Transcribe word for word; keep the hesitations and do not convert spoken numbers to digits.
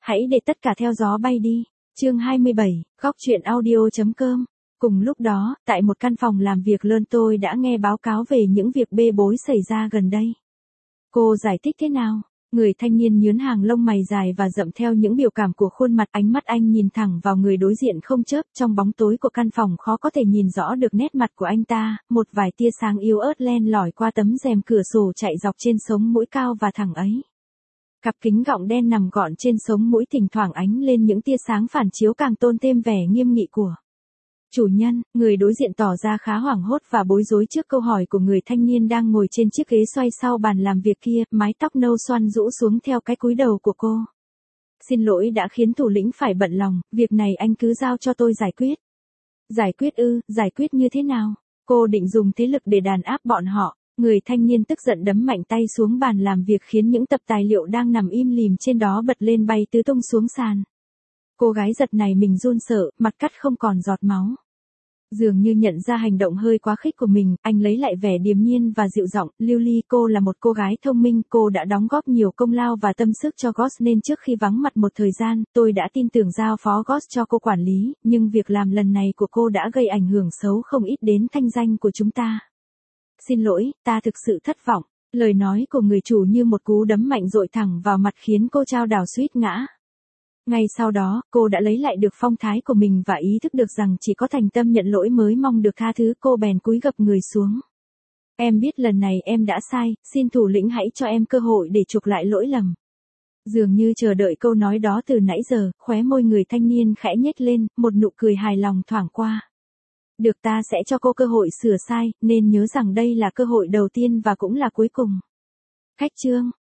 Hãy để tất cả theo gió bay đi. Chương hai mươi bảy, góc truyện audio.com. Cùng lúc đó, tại một căn phòng làm việc lớn tôi đã nghe báo cáo về những việc bê bối xảy ra gần đây. Cô giải thích thế nào? Người thanh niên nhướn hàng lông mày dài và rậm theo những biểu cảm của khuôn mặt, ánh mắt anh nhìn thẳng vào người đối diện không chớp, trong bóng tối của căn phòng khó có thể nhìn rõ được nét mặt của anh ta, một vài tia sáng yếu ớt len lỏi qua tấm rèm cửa sổ chạy dọc trên sống mũi cao và thẳng ấy. Cặp kính gọng đen nằm gọn trên sống mũi thỉnh thoảng ánh lên những tia sáng phản chiếu càng tôn thêm vẻ nghiêm nghị của chủ nhân. Người đối diện tỏ ra khá hoảng hốt và bối rối trước câu hỏi của người thanh niên đang ngồi trên chiếc ghế xoay sau bàn làm việc kia, mái tóc nâu xoăn rũ xuống theo cái cúi đầu của cô. Xin lỗi đã khiến thủ lĩnh phải bận lòng, việc này anh cứ giao cho tôi giải quyết. Giải quyết ư, giải quyết như thế nào? Cô định dùng thế lực để đàn áp bọn họ. Người thanh niên tức giận đấm mạnh tay xuống bàn làm việc khiến những tập tài liệu đang nằm im lìm trên đó bật lên bay tứ tung xuống sàn. Cô gái giật này mình run sợ, mặt cắt không còn giọt máu. Dường như nhận ra hành động hơi quá khích của mình, anh lấy lại vẻ điềm nhiên và dịu giọng, Lưu Ly, cô là một cô gái thông minh, cô đã đóng góp nhiều công lao và tâm sức cho Ghost nên trước khi vắng mặt một thời gian, tôi đã tin tưởng giao phó Ghost cho cô quản lý, nhưng việc làm lần này của cô đã gây ảnh hưởng xấu không ít đến thanh danh của chúng ta. Xin lỗi, ta thực sự thất vọng. Lời nói của người chủ như một cú đấm mạnh dội thẳng vào mặt khiến cô chao đảo suýt ngã. Ngay sau đó, cô đã lấy lại được phong thái của mình và ý thức được rằng chỉ có thành tâm nhận lỗi mới mong được tha thứ, cô bèn cúi gập người xuống. Em biết lần này em đã sai, xin thủ lĩnh hãy cho em cơ hội để chuộc lại lỗi lầm. Dường như chờ đợi câu nói đó từ nãy giờ, khóe môi người thanh niên khẽ nhếch lên, một nụ cười hài lòng thoảng qua. Được, ta sẽ cho cô cơ hội sửa sai, nên nhớ rằng đây là cơ hội đầu tiên và cũng là cuối cùng. Khách trương,